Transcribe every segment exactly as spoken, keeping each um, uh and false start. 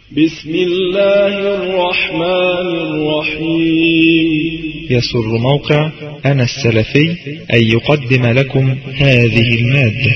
بسم الله الرحمن الرحيم. يسر موقع أنا السلفي أن يقدم لكم هذه المادة.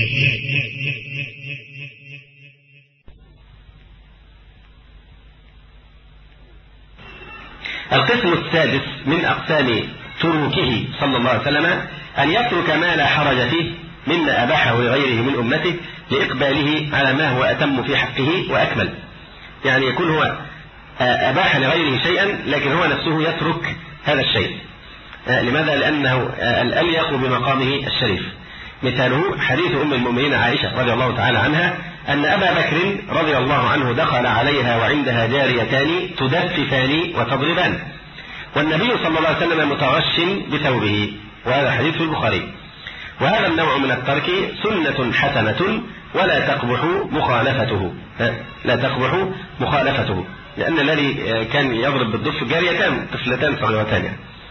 القسم السادس من أقسام تروكه صلى الله عليه وسلم أن يترك ما لا حرج فيه مما أباحه لغيره من أمته لإقباله على ما هو أتم في حقه وأكمل. يعني يكون هو أباح لغيره شيئا لكن هو نفسه يترك هذا الشيء. لماذا؟ لأنه الأليق بمقامه الشريف. مثاله حديث أم المؤمنين عائشة رضي الله تعالى عنها أن أبا بكر رضي الله عنه دخل عليها وعندها جاريتان تدففان وتضربان، والنبي صلى الله عليه وسلم متغش بثوبه، وهذا حديث في البخاري. وهذا النوع من الترك سنة حسنة ولا تقبح مخالفته، لا تقبح مخالفته، لأن الذي كان يضرب بالضف جاريتان طفلتان صغيرتان.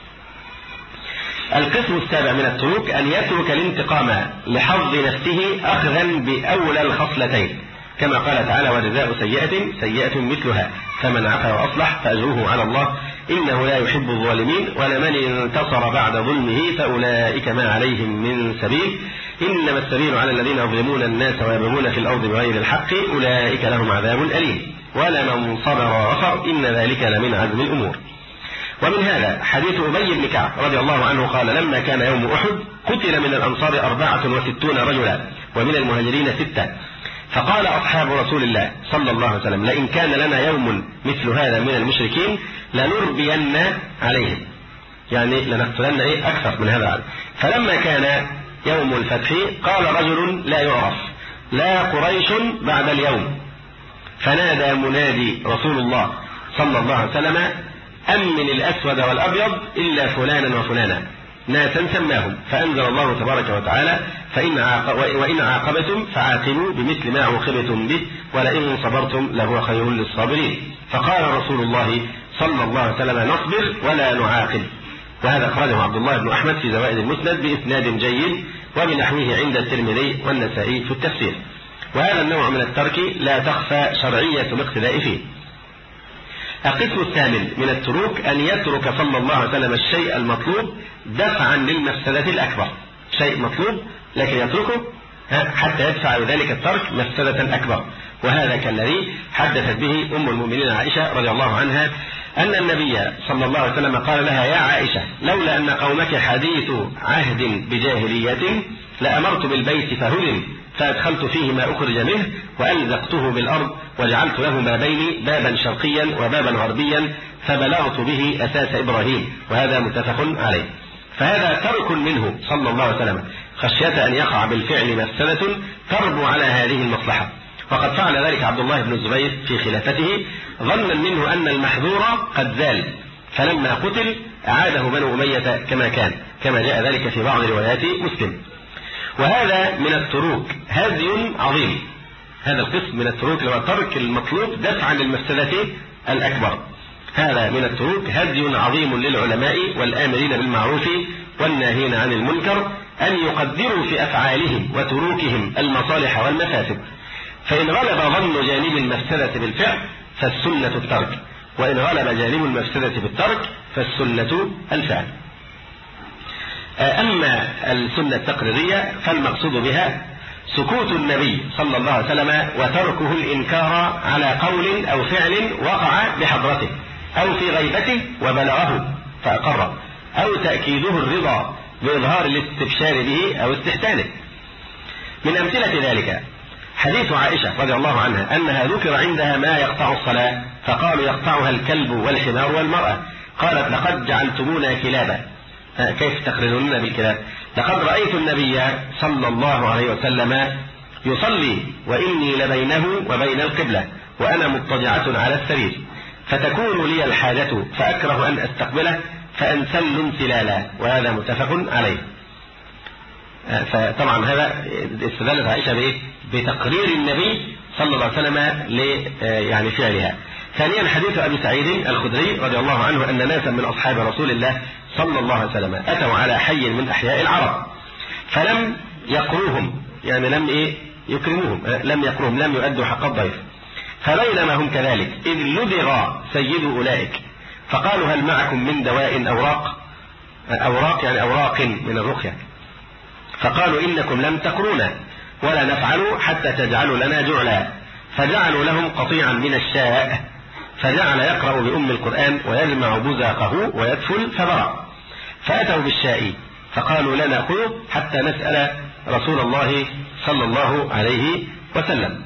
القسم السابع من التروك أن يترك الانتقام لحظ نفسه أخذا بأولى الخصلتين، كما قال تعالى: وجزاء سيئة سيئة مثلها فمن عفا وأصلح فأجره على الله إنه لا يحب الظالمين ولمن انتصر بعد ظلمه فأولئك ما عليهم من سبيل إنما السبيل على الذين يظلمون الناس ويبغون في الأرض بغير الحق أولئك لهم عذاب أليم ولمن صبر وغفر إن ذلك لمن عزم الأمور. ومن هذا حديث أبي بن كعب رضي الله عنه قال: لما كان يوم أحد قتل من الأنصار أربعة وستون رجلا ومن المهاجرين ستة، فقال أصحاب رسول الله صلى الله عليه وسلم: لئن كان لنا يوم مثل هذا من المشركين لنربين عليهم، يعني لنقتلن إيه أكثر من هذا العدد. فلما كان يوم الفتح قال رجل لا يعرف: لا قريش بعد اليوم، فنادى منادي رسول الله صلى الله عليه وسلم: أمن الأسود والأبيض إلا فلانا وفلانا، ناسا سماهم، فأنزل الله تبارك وتعالى: فإن عاق... وإن عاقبتم فعاقبوا بمثل ما عوقبتم به ولئن صبرتم لهو خير للصابرين. فقال رسول الله صلى الله عليه وسلم: نصبر ولا نعاقب. وهذا أخرجه عبد الله بن أحمد في زوائد المسند بإسناد جيد وبنحوه عند الترمذي والنسائي في التفسير. وهذا النوع من الترك لا تخفى شرعية الاقتداء فيه. القسم الثامن من التروك أن يترك صلى الله عليه وسلم الشيء المطلوب دفعا للمفسدة الأكبر. شيء مطلوب لكن يتركه حتى يدفع بذلك الترك مفسدة أكبر، وهذا كالذي حدثت به أم المؤمنين عائشة رضي الله عنها أن النبي صلى الله عليه وسلم قال لها: يا عائشة، لولا أن قومك حديث عهد بجاهلية لأمرت بالبيت فهدم فأدخلت فيه ما أخرج منه وألزقته بالأرض وجعلت له بابين، بابا شرقيا وبابا غربيا، فبلغت به أساس إبراهيم. وهذا متفق عليه. فهذا ترك منه صلى الله عليه وسلم خشية أن يقع بالفعل مفسدة تربو على هذه المصلحة. وقد فعل ذلك عبد الله بن الزبير في خلافته ظنا منه أن المحذور قد زال، فلما قتل أعاده بنو أمية كما كان، كما جاء ذلك في بعض روايات مسلم. وهذا من التروك هدي عظيم. هذا القسم من التروك هو ترك المطلوب دفعا للمفسدة الأكبر. هذا من التروك هدي عظيم للعلماء والآمرين بالمعروف والناهين عن المنكر أن يقدروا في أفعالهم وتروكهم المصالح والمفاسد، فإن غلب ظن جانب المفسدة بالفعل فالسنة الترك، وإن غلب جانب المفسدة بالترك فالسنة الفعل. أما السنة التقريرية فالمقصود بها سكوت النبي صلى الله عليه وسلم وتركه الإنكار على قول أو فعل وقع بحضرته أو في غيبته وبلغه فأقره، أو تأكيده الرضا بإظهار الاستبشار به أو استحسانه. من أمثلة ذلك حديث عائشة رضي الله عنها أنها ذكر عندها ما يقطع الصلاة فقالوا: يقطعها الكلب والحمار والمرأة. قالت: لقد جعلتمونا كلابا. كيف تقرنون بالكلاب؟ لقد رأيت النبي صلى الله عليه وسلم يصلي وإني لبينه وبين القبلة وأنا مضطجعة على السرير، فتكون لي الحاجة فأكره أن أستقبله فأنسل انسلالا. وهذا متفق عليه. فطبعا هذا استدلت عائشة بإيه؟ بتقرير النبي صلى الله عليه وسلم يعني فعلها. ثانيا حديث أبي سعيد الخدري رضي الله عنه أن ناسا من أصحاب رسول الله صلى الله عليه وسلم أتوا على حي من أحياء العرب فلم يقروهم، يعني لم إيه يكرموهم، لم يقروهم، لم يؤدوا حق الضيف، فبينما هم كذلك إذ لدغ سيد أولئك فقالوا هل معكم من دواء أوراق أوراق يعني أوراق من الرقية فقالوا إنكم لم تقرونا ولا نفعل حتى تجعلوا لنا جعلا فجعلوا لهم قطيعا من الشاء فجعل يقرأ بأم القرآن ويجمع بزاقه ويدفل فبرأ فأتوا بالشاء فقالوا لا نأخذه حتى نسأل رسول الله صلى الله عليه وسلم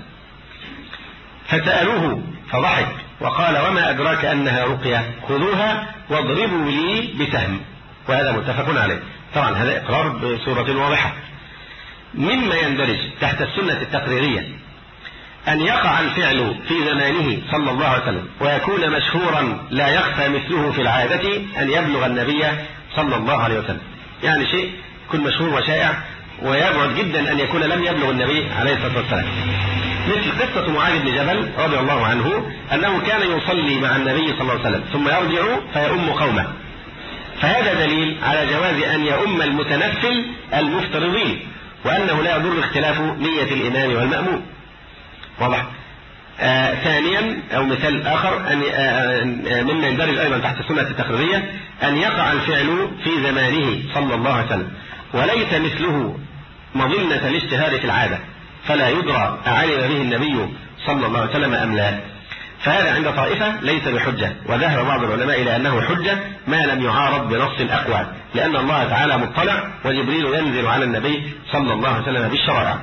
فسألوه فضحك وقال وما أدراك أنها رقية خذوها واضربوا لي بسهم وهذا متفق عليه. طبعا هذا إقرار بصورة واضحة. مما يندرج تحت السنة التقريرية أن يقع الفعل في زمانه صلى الله عليه وسلم ويكون مشهورا لا يخفى مثله في العادة أن يبلغ النبي صلى الله عليه وسلم، يعني شيء يكون مشهور وشائع ويبعد جدا أن يكون لم يبلغ النبي عليه الصلاة والسلام، مثل قصة معاذ بن جبل رضي الله عنه أنه كان يصلي مع النبي صلى الله عليه وسلم ثم يرجع فيؤم قومه، فهذا دليل على جواز أن يؤم المتنفل المفترضين وأنه لا يضر اختلاف نية الإمام والمأموم. واضح؟ آه ثانيا أو مثال آخر أن آه مما يندرج أيضا تحت السنة التقريرية أن يقع الفعل في زمانه صلى الله عليه وسلم وليس مثله مظنة الاشتهار في العادة فلا يدرى أعلم به النبي صلى الله عليه وسلم أم لا، فهذا عند طائفة ليس بحجة، وذهب بعض العلماء إلى أنه حجة ما لم يعارض بنص أقوى، لأن الله تعالى مطلع وجبريل ينزل على النبي صلى الله عليه وسلم بالشرائع.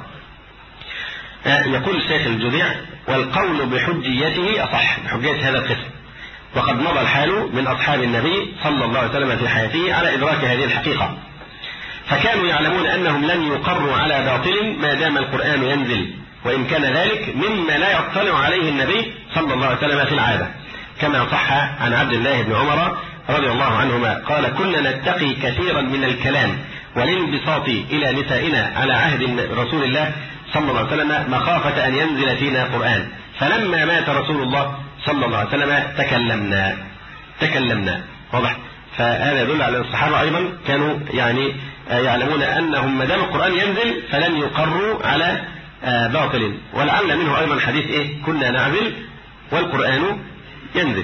يقول الشيخ الجذيع والقول بحجيته أصح بحجية هذا القسم، وقد مضى الحال من أصحاب النبي صلى الله عليه وسلم في حياته على إدراك هذه الحقيقة، فكانوا يعلمون أنهم لن يقروا على باطل ما دام القرآن ينزل، وإن كان ذلك مما لا يطلع عليه النبي صلى الله عليه وسلم في العادة، كما صح عن عبد الله بن عمر رضي الله عنهما قال كنا نتقي كثيرا من الكلام والانبساط إلى نسائنا على عهد رسول الله صلى الله عليه وسلم مخافة أن ينزل فينا قرآن، فلما مات رسول الله صلى الله عليه وسلم تكلمنا تكلمنا واضح؟ فهذا يدل على الصحابة أيضا كانوا يعني يعلمون أنهم ما دام القرآن ينزل فلن يقروا على باطل، ولعل منه أيضا حديث إيه كنا نعزل والقرآن ينزل.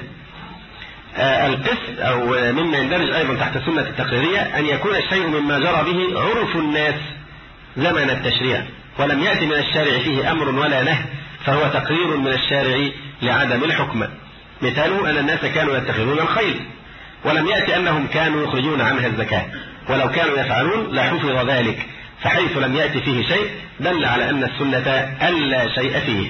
القسم أو مما يندرج أيضا تحت السنة التقريرية أن يكون الشيء مما جرى به عرف الناس زمن التشريع ولم يأتي من الشارع فيه أمر ولا نهي، فهو تقرير من الشارع لعدم الحكم. مثاله أن الناس كانوا يتخذون الخيل ولم يأتي أنهم كانوا يخرجون عنها الزكاة، ولو كانوا يفعلون لحفظ ذلك، فحيث لم يأتي فيه شيء دل على أن السنة ألا شيء فيه.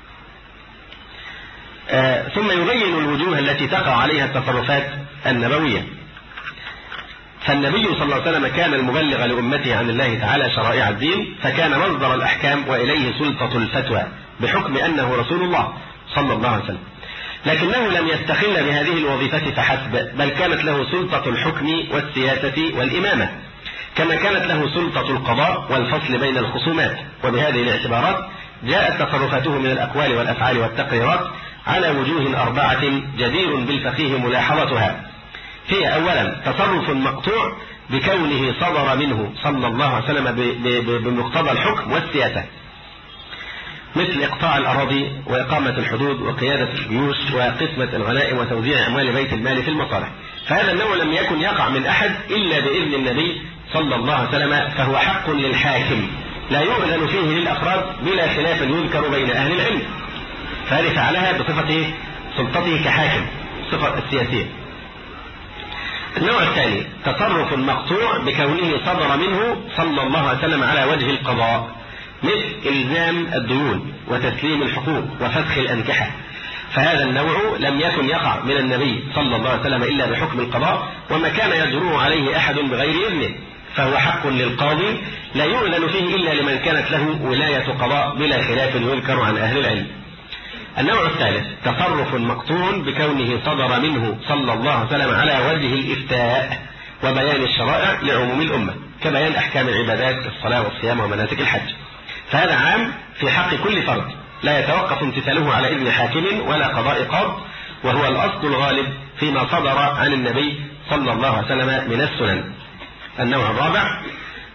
آه ثم يبين الوجوه التي تقع عليها التصرفات النبوية. فالنبي صلى الله عليه وسلم كان المبلغ لأمته عن الله تعالى شرائع الدين، فكان مصدر الأحكام وإليه سلطة الفتوى بحكم أنه رسول الله صلى الله عليه وسلم، لكنه لم يستقل بهذه الوظيفة فحسب، بل كانت له سلطة الحكم والسياسة والإمامة، كما كانت له سلطة القضاء والفصل بين الخصومات. وبهذه الاعتبارات جاءت تصرفاته من الأقوال والأفعال والتقريرات على وجوه أربعة جدير بالفقيه ملاحظتها. هي أولا تصرف مقطوع بكونه صدر منه صلى الله عليه وسلم بمقتضى الحكم والسياسة، مثل إقطاع الأراضي وإقامة الحدود وقيادة الجيوش وقسمة الغنائم وتوزيع أموال بيت المال في المصالح، فهذا النوع لم يكن يقع من أحد إلا بإذن النبي صلى الله عليه وسلم، فهو حق للحاكم لا يؤذن فيه للأفراد بلا خلاف يذكر بين أهل العلم، فهذه فعلها بصفة سلطته كحاكم الصفة السياسية. النوع الثاني تصرف مقطوع بكونه صدر منه صلى الله عليه وسلم على وجه القضاء، مثل إلزام الديون وتسليم الحقوق وفسخ الأنكحة، فهذا النوع لم يكن يقع من النبي صلى الله عليه وسلم إلا بحكم القضاء، وما كان يجرؤ عليه أحد بغير إذنه، فهو حق للقاضي لا يؤذن فيه إلا لمن كانت له ولاية قضاء بلا خلاف يذكر عن أهل العلم. النوع الثالث تصرف مقطوع بكونه صدر منه صلى الله عليه وسلم على وجه الإفتاء وبيان الشرائع لعموم الأمة، كبيان أحكام العبادات الصلاة والصيام ومناسك الحج، فهذا عام في حق كل فرد لا يتوقف امتثاله على إذن حاكم ولا قضاء قاض، وهو الأصل الغالب فيما صدر عن النبي صلى الله عليه وسلم من السنن. النوع الرابع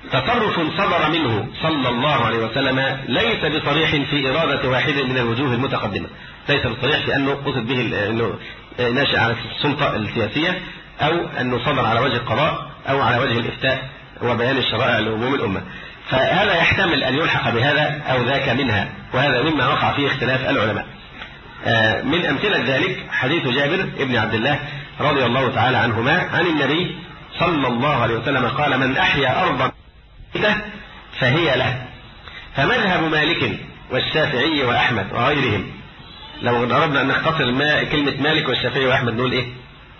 تصرف صدر منه صلى الله عليه وسلم ليس بصريح في إرادة واحد من الوجوه المتقدمة، ليس بصريح في أنه قصد به أنه ناشئ على السلطة السياسية، أو أنه صدر على وجه القضاء أو على وجه الإفتاء وبيان الشرائع لعموم الأمة. فهذا يحتمل أن يلحق بهذا أو ذاك منها، وهذا مما وقع فيه اختلاف العلماء. من أمثلة ذلك حديث جابر بن عبد الله رضي الله تعالى عنهما عن النبي صلى الله عليه وسلم قال: من أحيا أرضا فهي له. فمذهب مالك والشافعي وأحمد وغيرهم، لو أردنا أن نختصر ما كلمة مالك والشافعي وأحمد نقول إيه؟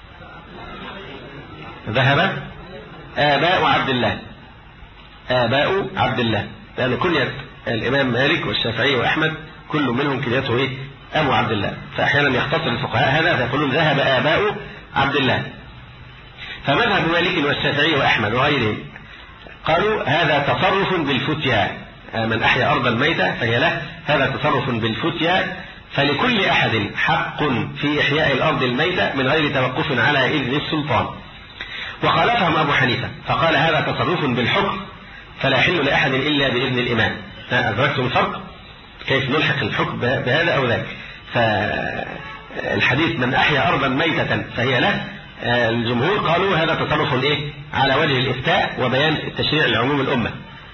ذهب آباء عبد الله، آباء عبد الله، لأن كنية الإمام مالك والشافعي وأحمد كل منهم كنيته إيه؟ أبو عبد الله. فأحيانا يختصر الفقهاء هذا فيقولون ذهب آباء عبد الله. فمذهب مالك والشافعي وأحمد وغيرهم قالوا هذا تصرف بالفتيا، من أحيا أرضا ميتة فهي له، هذا تصرف بالفتيا، فلكل أحد حق في إحياء الأرض الميتة من غير توقف على إذن السلطان. وخالفهم أبو حنيفة فقال هذا تصرف بالحكم فلا يحل لأحد إلا بإذن الإمام. أدركتم الفرق؟ كيف نلحق الحكم بهذا أو ذاك؟ فالحديث من أحيا أرضا ميتة فهي له، الجمهور قالوا هذا تصرف إيه؟ على وجه الإفتاء وبيان التشريع لعموم الأمة.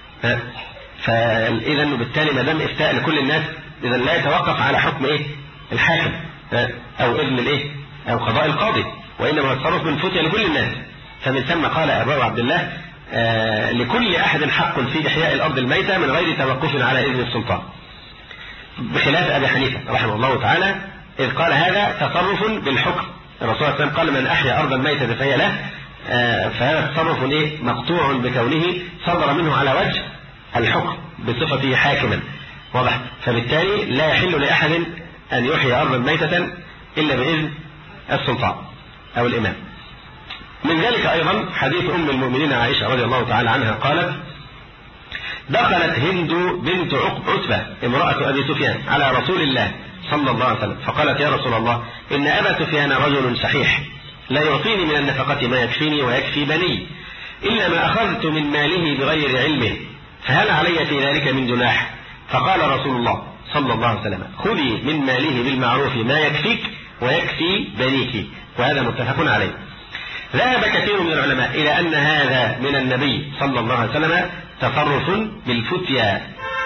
فإذا بالتالي ما دام إفتاء لكل الناس إذا لا يتوقف على حكم إيه؟ الحاكم أو إذن الإيه؟ أو قضاء القاضي، وإنما التصرف من فتيا لكل الناس. فمن ثم قال أبو عبد الله آه لكل أحد حق في إحياء الأرض الميتة من غير توقف على إذن السلطان، بخلاف أبي حنيفة رحمه الله تعالى إذ قال هذا تصرف بالحكم. الرسول صلى الله عليه وسلم قال من أحيا أرضا ميتة فهي له، آه فهذا تصرف إيه؟ مقطوع بكونه صدر منه على وجه الحكم بصفته حاكما، واضح؟ فبالتالي لا يحل لأحد أن يحيي أرضا ميتة إلا بإذن السلطان أو الإمام. من ذلك أيضا حديث أم المؤمنين عائشة رضي الله تعالى عنها قالت: دخلت هند بنت عتبة امرأة أبي سفيان على رسول الله صلى الله عليه وسلم فقالت: يا رسول الله إن أبا سفيان رجل شحيح لا يعطيني من النفقة ما يكفيني ويكفي بني إلا ما أخذت من ماله بغير علمه، فهل علي في ذلك من جناح؟ فقال رسول الله صلى الله عليه وسلم: خذي من ماله بالمعروف ما يكفيك ويكفي بنيك. وهذا متفق عليه. ذهب كثير من العلماء إلى أن هذا من النبي صلى الله عليه وسلم تصرف بالفتيا،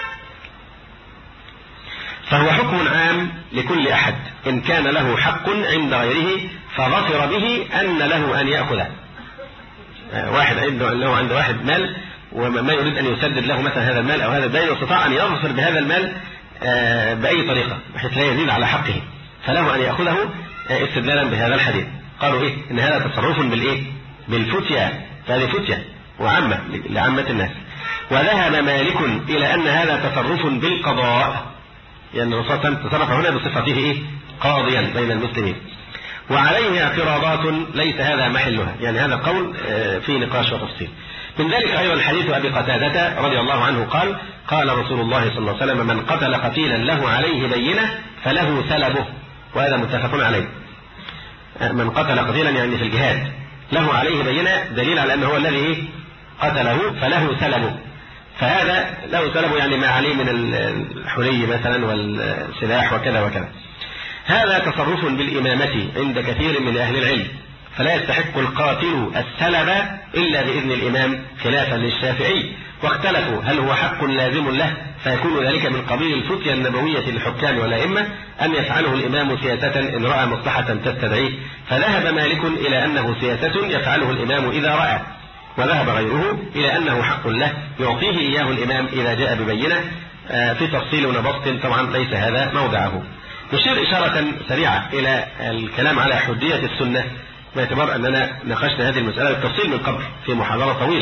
فهو حكم عام لكل أحد إن كان له حق عند غيره فظفر به أن له أن يأخذه. واحد عنده له عند واحد مال وما يريد أن يسدد له مثلا هذا المال أو هذا الدين، واستطاع أن يظفر بهذا المال بأي طريقة بحيث لا يزيد على حقه، فله أن يأخذه استدلالا بهذا الحديث. قالوا إيه؟ إن هذا تصرف بالإيه؟ بالفتيا، فهذه فتيا وعامة لعامة الناس. وذهب مالك إلى أن هذا تصرف بالقضاء، يعني الرسول صلى الله عليه وسلم تصرف هنا بصفته إيه؟ قاضيا بين المسلمين. وعليه اعتراضات ليس هذا محلها، يعني هذا قول فيه نقاش وتفصيل. من ذلك أيضا حديث أبي قتادة رضي الله عنه قال: قال رسول الله صلى الله عليه وسلم: من قتل قتيلا له عليه بينة فله سلبه. وهذا متفق عليه. من قتل قتيلا يعني في الجهاد له عليه بينة دليل على أنه هو الذي قتله فله سلبه، فهذا له سلبه يعني ما عليه من الحلي مثلا والسلاح وكذا وكذا. هذا تصرف بالإمامة عند كثير من أهل العلم، فلا يستحق القاتل السلب إلا بإذن الإمام خلافا للشافعي. واختلفوا هل هو حق لازم له فيكون ذلك من قبيل الفتيا النبوية للحكام والأئمة أن يفعله الإمام سياسة إن رأى مصلحة تستدعيه. فذهب مالك إلى أنه سياسة يفعله الإمام إذا رأى، وذهب غيره إلى أنه حق له يعطيه إياه الإمام إذا جاء ببينة. في تفصيل ونبسط طبعا ليس هذا موضعه. نشير إشارة سريعة إلى الكلام على حجية السنة باعتبار أننا ناقشنا هذه المسألة بالتفصيل من قبل في محاضرة طويلة.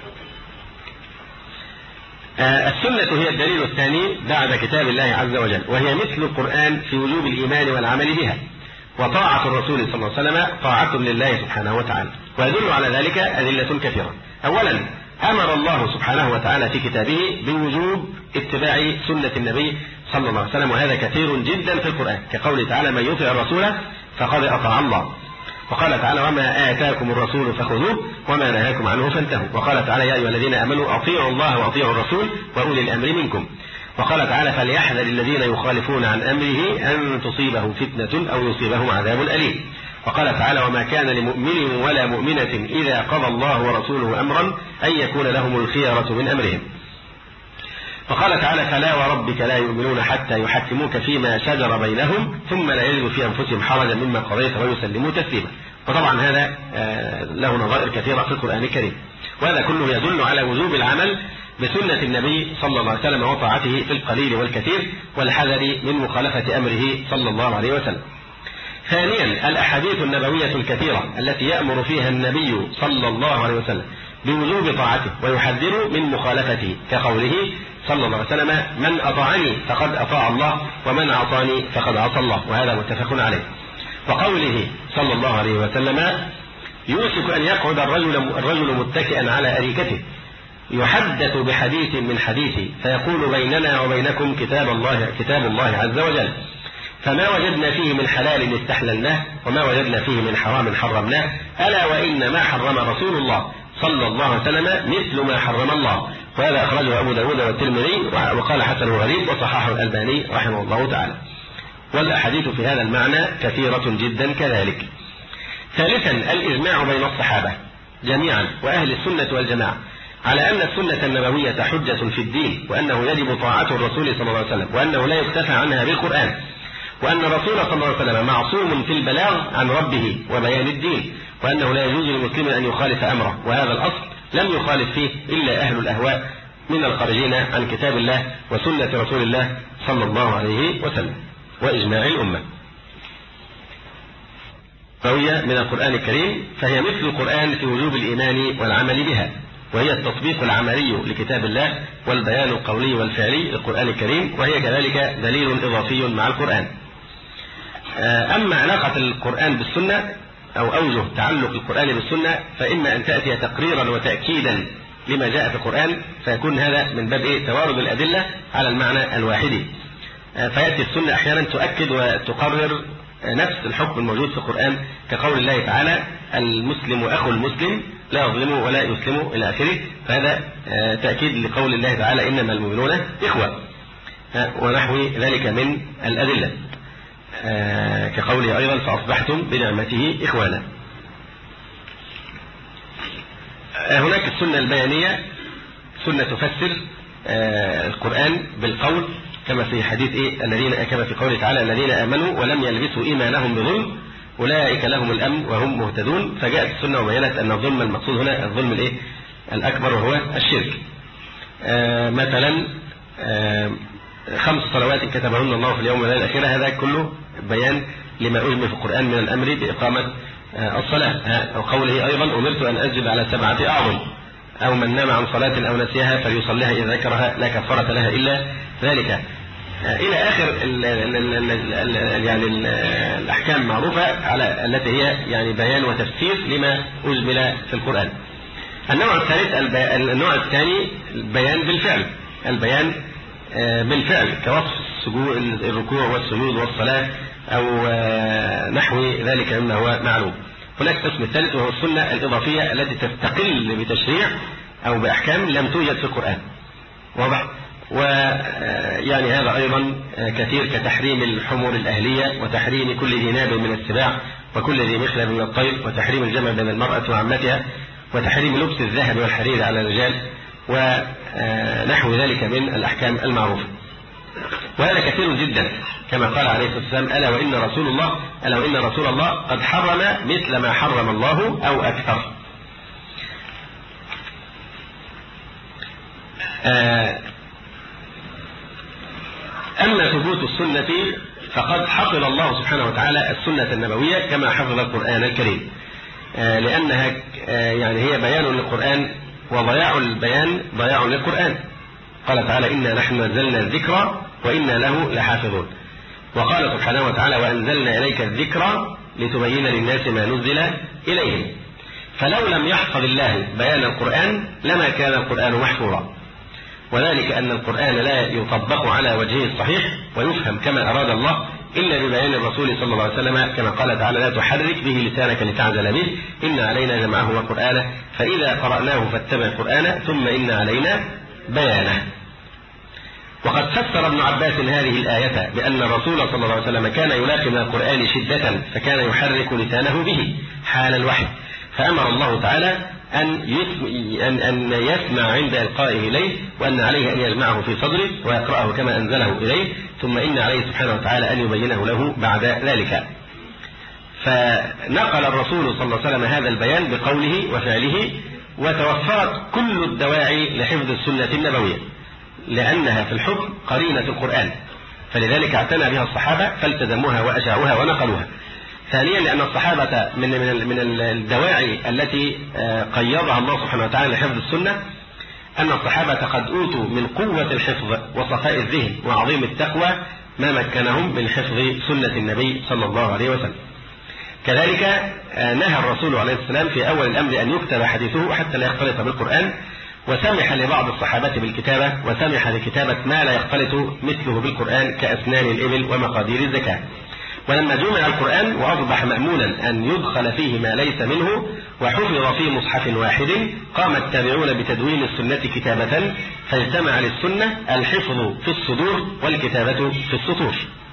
السنة هي الدليل الثاني بعد كتاب الله عز وجل، وهي مثل القرآن في وجوب الإيمان والعمل بها. وطاعة الرسول صلى الله عليه وسلم طاعة لله سبحانه وتعالى، ويدل على ذلك أدلة كثيرة. أولا أمر الله سبحانه وتعالى في كتابه بوجوب اتباع سنة النبي صلى الله عليه وسلم، وهذا كثير جدا في القرآن، كقوله تعالى: من يطع الرسول فقد أطاع الله. وقال تعالى وما آتاكم الرسول فخذوه وما نهاكم عنه فانتهوا. وقال تعالى يا أيها الذين آمنوا أطيعوا الله وأطيعوا الرسول وأولي الأمر منكم. وقال تعالى فليحذر الذين يخالفون عن أمره أن تصيبهم فتنة أو يصيبهم عذاب أليم. وقال تعالى وما كان لمؤمن ولا مؤمنة إذا قضى الله ورسوله أمرا أن يكون لهم الخيرة من أمرهم. وقال تعالى فلا وربك لا يؤمنون حتى يحكموك فيما شجر بينهم ثم لا يجدوا في أنفسهم حرجا مما قضيت ويسلموا تسليما. وطبعا هذا له نظائر كثيرة في القرآن الكريم، وهذا كله يدل على وجوب العمل بسنة النبي صلى الله عليه وسلم وطاعته في القليل والكثير والحذر من مخالفة أمره صلى الله عليه وسلم. ثانيا الأحاديث النبوية الكثيرة التي يأمر فيها النبي صلى الله عليه وسلم بوجوب طاعته ويحذر من مخالفته، كقوله صلى الله عليه وسلم من أطاعني فقد أطاع الله ومن عصاني فقد عصى الله، وهذا متفق عليه. وقوله صلى الله عليه وسلم يوشك أن يقعد الرجل, الرجل متكئا على أريكته يحدث بحديث من حديثه فيقول بيننا وبينكم كتاب الله, كتاب الله عز وجل، فما وجدنا فيه من حلال استحللناه وما وجدنا فيه من حرام حرمناه، ألا وإن ما حرم رسول الله صلى الله عليه وسلم مثل ما حرم الله. وهذا أخرجه أبو داود والترمذي وقال حسن غريب وصححه الألباني رحمه الله تعالى. والأحاديث في هذا المعنى كثيرة جدا كذلك. ثالثا الإجماع بين الصحابة جميعا وأهل السنة والجماعة على أن السنة النبوية حجة في الدين، وأنه يجب طاعة الرسول صلى الله عليه وسلم، وأنه لا يكتفى عنها بالقرآن، وأن الرسول صلى الله عليه وسلم معصوم في البلاغ عن ربه وبيان الدين، وأنه لا يجوز للمسلم أن يخالف أمره، وهذا الأصل لم يخالف فيه إلا أهل الأهواء من الخارجين عن كتاب الله وسنة رسول الله صلى الله عليه وسلم وإجماع الأمة. فهي من القرآن الكريم، فهي مثل القرآن في وجوب الإيمان والعمل بها، وهي التطبيق العملي لكتاب الله والبيان القولي والفعلي للقرآن الكريم، وهي كذلك دليل إضافي مع القرآن. أما علاقة القرآن بالسنة أو أوجه تعلق القرآن بالسنة فإما أن تأتي تقريرا وتأكيدا لما جاء في القرآن، فيكون هذا من باب إيه؟ توارد الأدلة على المعنى الواحد. فيأتي السنة أحيانا تؤكد وتقرر نفس الحكم الموجود في القرآن، كقول الله تعالى المسلم أخو المسلم لا يظلم ولا يسلم إلى آخره، فهذا تأكيد لقول الله تعالى إنما المؤمنون إخوة، ونحو ذلك من الأدلة، كقوله أيضا فأصبحتم بنعمته إخوانا. هناك السنة البيانية، سنة تفسر القرآن بالقول، كما في حديث إيه الذين كما في قوله تعالى الذين آمنوا ولم يلبسوا إيمانهم بظلم أولئك لهم الأمن وهم مهتدون. فجاءت السنة وبينت أن الظلم المقصود هنا الظلم الإيه الأكبر وهو الشرك. آه مثلا آه خمس صلوات كتبهن الله في اليوم والليلة الأخيرة، هذا كله بيان لما أجمل في القرآن من الأمر بإقامة آه الصلاة. أو قوله أيضا أمرت أن أسجد على سبعة أعظم، أو من نام عن صلاة أو نسيها فليصليها إذا ذكرها لا كفارة لها إلا ذلك، إلى آخر ال ال ال ال ال يعني ال الأحكام المعروفة على التي هي يعني بيان وتفسير لما أجمل في القرآن. النوع الثالث النوع الثاني البيان بالفعل، البيان بالفعل كوصف السجود الركوع والسجود والصلاة أو نحو ذلك مما هو معلوم. هناك قسم الثالث وهو السنة الإضافية التي تستقل بتشريع أو بأحكام لم توجد في القرآن، واضح؟ ويعني هذا أيضا كثير، كتحريم الحمر الأهلية وتحريم كل ذي ناب من السباع وكل ذي مخلب من الطير وتحريم الجمع بين المرأة وعمتها وتحريم لبس الذهب والحرير على الرجال ونحو ذلك من الأحكام المعروفة. وهذا كثير جدا كما قال عليه الصلاة والسلام ألا وإن رسول الله ألا وإن رسول الله قد حرم مثل ما حرم الله أو أكثر. أما ثبوت السنة فقد حفظ الله سبحانه وتعالى السنة النبوية كما حفظ القرآن الكريم، لأنها يعني هي بيان للقرآن، وضياع البيان ضياع للقرآن. قال تعالى إنا نحن نزلنا الذكر وإنا له لحافظون. وقال سبحانه وتعالى وأنزلنا إليك الذكر لتبين للناس ما نزل إليهم. فلو لم يحفظ الله بيان القرآن لما كان القرآن محفوظا، وذلك أن القرآن لا يطبق على وجهه الصحيح ويفهم كما أراد الله إلا ببيان الرسول صلى الله عليه وسلم، كما قال تعالى: لا تحرك به لسانك لتعجل به إن علينا جمعه وقرآنه فإذا قرأناه فاتبع قرآنه ثم إن علينا بيانه. وقد فسر ابن عباس هذه الآية بأن الرسول صلى الله عليه وسلم كان يلاقي من القرآن شدة فكان يحرك لسانه به حال الوحي، فأمر الله تعالى أن أن يسمع عند إلقائه إليه، وأن عليه أن يجمعه في صدره ويقرأه كما أنزله إليه، ثم إن عليه سبحانه وتعالى أن يبينه له بعد ذلك. فنقل الرسول صلى الله عليه وسلم هذا البيان بقوله وفعله، وتوفرت كل الدواعي لحفظ السنة النبوية، لأنها في الحكم قرينة القرآن، فلذلك اعتنى بها الصحابة فالتزموها وأشاعوها ونقلوها. ثانيا لأن الصحابة من من من الدواعي التي قيضها الله سبحانه وتعالى لحفظ السنة أن الصحابة قد أوتوا من قوة الحفظ وصفاء الذهن وعظيم التقوى ما مكنهم من حفظ سنة النبي صلى الله عليه وسلم. كذلك نهى الرسول عليه السلام في أول الأمر أن يكتب حديثه حتى لا يختلط بالقرآن، وسمح لبعض الصحابة بالكتابة، وسمح لكتابة ما لا يختلط مثله بالقرآن كأسنان الإبل ومقادير الزكاة. ولما جمع القرآن وأصبح مأمونا أن يدخل فيه ما ليس منه وحفظ في مصحف واحد، قام التابعون بتدوين السنة كتابة، فاجتمع للسنة الحفظ في الصدور والكتابة في السطور.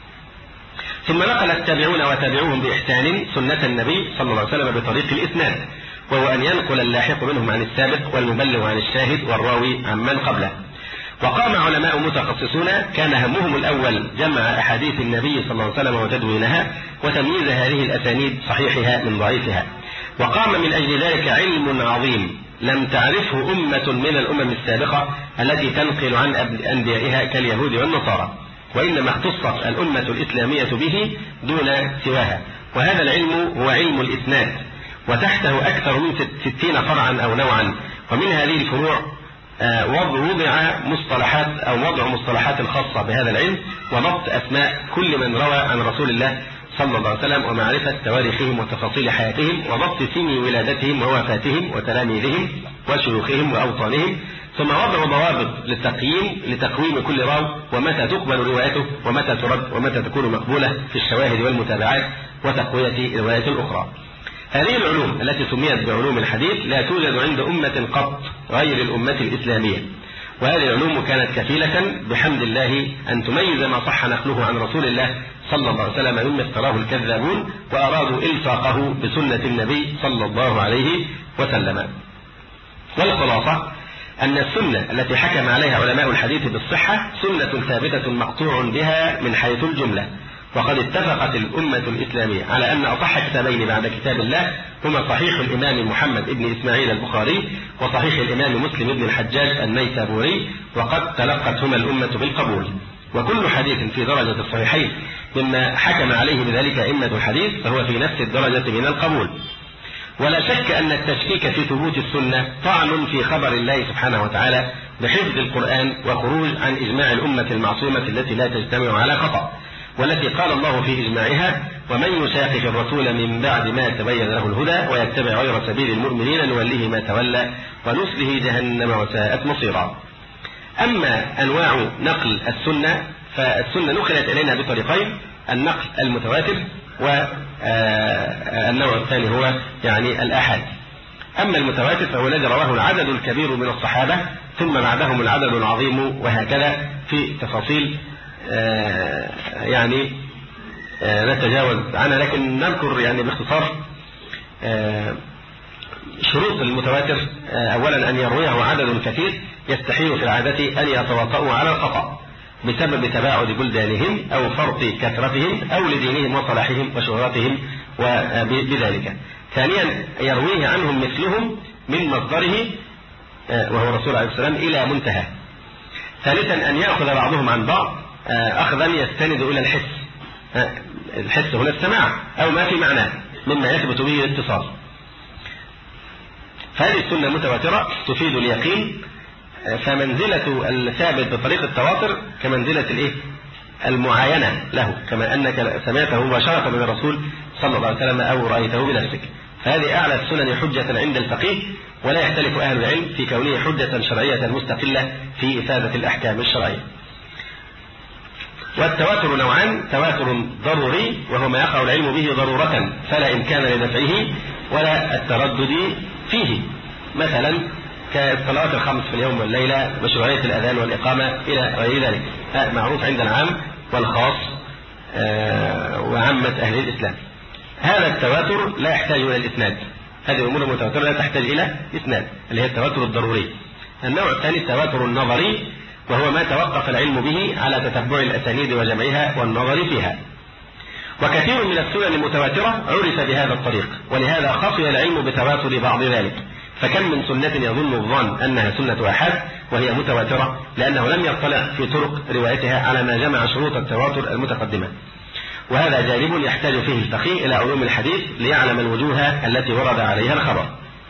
ثم نقل التابعون وتابعوهم بإحسان سنة النبي صلى الله عليه وسلم بطريق الإسناد، وهو أن ينقل اللاحق منهم عن السابق والمبلغ عن الشاهد والراوي عمن قبله. وقام علماء متخصصون كان همهم الأول جمع أحاديث النبي صلى الله عليه وسلم وتدوينها وتمييز هذه الأسانيد صحيحها من ضعيفها. وقام من أجل ذلك علم عظيم لم تعرفه أمة من الأمم السابقة التي تنقل عن أنبيائها كاليهود والنصارى، وإنما اختصت الأمة الإسلامية به دون سواها. وهذا العلم هو علم الإسناد، وتحته أكثر من ستين فرعا أو نوعا، ومن هذه الفروع وضع مصطلحات أو وضع مصطلحات خاصة بهذا العلم، وضبط أسماء كل من روى عن رسول الله صلى الله عليه وسلم، ومعرفة تواريخهم وتفاصيل حياتهم، وضبط سن ولادتهم ووفاتهم وتلاميذهم وشيوخهم وأوطانهم، ثم وضع ضوابط للتقييم لتقويم كل راو، ومتى تقبل روايته ومتى ترد ومتى تكون مقبولة في الشواهد والمتابعات وتقوية الروايات الأخرى. هذه العلوم التي سميت بعلوم الحديث لا توجد عند أمة قط غير الأمة الإسلامية، وهذه العلوم كانت كفيلة بحمد الله أن تميز ما صح نقله عن رسول الله صلى الله عليه وسلم مما افتراه الكذابون وأرادوا إلصاقه بسنة النبي صلى الله عليه وسلم. والخلاصة أن السنة التي حكم عليها علماء الحديث بالصحة سنة ثابتة مقطوع بها من حيث الجملة. وقد اتفقت الأمة الإسلامية على أن أصح كتابين بعد كتاب الله هما صحيح الإمام محمد بن إسماعيل البخاري وصحيح الإمام مسلم بن الحجاج النيسابوري، وقد تلقتهما الأمة بالقبول. وكل حديث في درجة الصحيحين مما حكم عليه بذلك أئمة الحديث فهو في نفس الدرجة من القبول. ولا شك أن التشكيك في ثبوت السنة طعن في خبر الله سبحانه وتعالى بحفظ القرآن وخروج عن إجماع الأمة المعصومة التي لا تجتمع على خطأ، والتي قال الله في إجماعها: ومن يشاقق الرسول من بعد ما تبين له الهدى ويتبع غير سبيل المؤمنين نوله ما تولى ونصله جهنم وساءت مصيرا. أما أنواع نقل السنة فالسنة نقلت إلينا بطريقين: النقل المتواتر، والنوع الثاني هو يعني الآحاد. أما المتواتر فهو الذي رواه العدد الكبير من الصحابة ثم بعدهم العدد العظيم، وهكذا في تفاصيل يعني نتجاوز عنها، لكن نذكر يعني باختصار شروط المتواتر. أولا أن يرويه عدد كثير يستحيل في العادة أن يتواطؤوا على الخطأ بسبب تباعد بلدانهم أو فرط كثرتهم أو لدينهم وصلاحهم وشهرتهم وبذلك. ثانيا يرويه عنهم مثلهم من مصدره وهو الرسول عليه السلام إلى منتهى. ثالثا أن يأخذ بعضهم عن بعض أخذا يستند إلى الحس، الحس هنا السماع أو ما في معناه مما يثبت به الاتصال. فهذه السنة متواترة تفيد اليقين، فمنزلة الثابت بطريق التواتر كمنزلة الإيه؟ المعاينة له، كما أنك سمعته مباشرة من الرسول صلى الله عليه وسلم أو رأيته بنفسك. فهذه أعلى السنن حجة عند الفقيه، ولا يختلف أهل العلم في كونه حجة شرعية مستقلة في إفادة الأحكام الشرعية. والتواتر نوعان: تواتر ضروري وهو ما يقع العلم به ضرورة فلا إمكان لدفعه ولا التردد فيه، مثلا كالصلوات الخمس في اليوم والليلة، مشروعية الأذان والإقامة إلى غير ذلك، هذا معروف عند العام والخاص وعامة أهل الإسلام. هذا التواتر لا يحتاج إلى الإسناد، هذه الأمور المتواترة لا تحتاج إلى إسناد اللي هي التواتر الضروري. النوع الثاني التواتر النظري، وهو ما توقف العلم به على تتبع الأسانيد وجمعها والنظر فيها. وكثير من السنن المتواترة عرف بهذا الطريق، ولهذا خفي العلم بتواتر بعض ذلك، فكم من سنة يظن الظن أنها سنة أحاد وهي متواترة لأنه لم يطلع في طرق روايتها على ما جمع شروط التواتر المتقدمة. وهذا جانب يحتاج فيه الفقيه إلى علوم الحديث ليعلم الوجوه التي ورد عليها الخبر.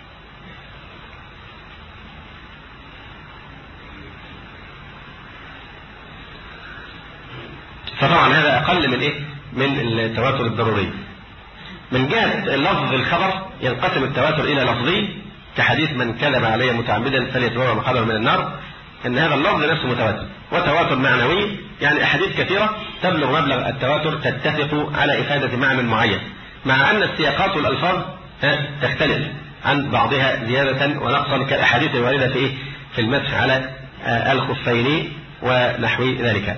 فطبعا هذا أقل من إيه؟ من التواتر الضروري. من جهة لفظ الخبر ينقسم التواتر إلى لفظي كحديث من كذب علي متعمدا فليتبوأ مقعده من النار، ان هذا اللفظ نفسه متواتر. وتواتر معنوي يعني احاديث كثيره تبلغ مبلغ التواتر تتفق على افاده معنى معين، مع ان السياقات والالفاظ تختلف عن بعضها زياده ونقصا كالاحاديث الوارده في في المسح على الخفين ونحو ذلك.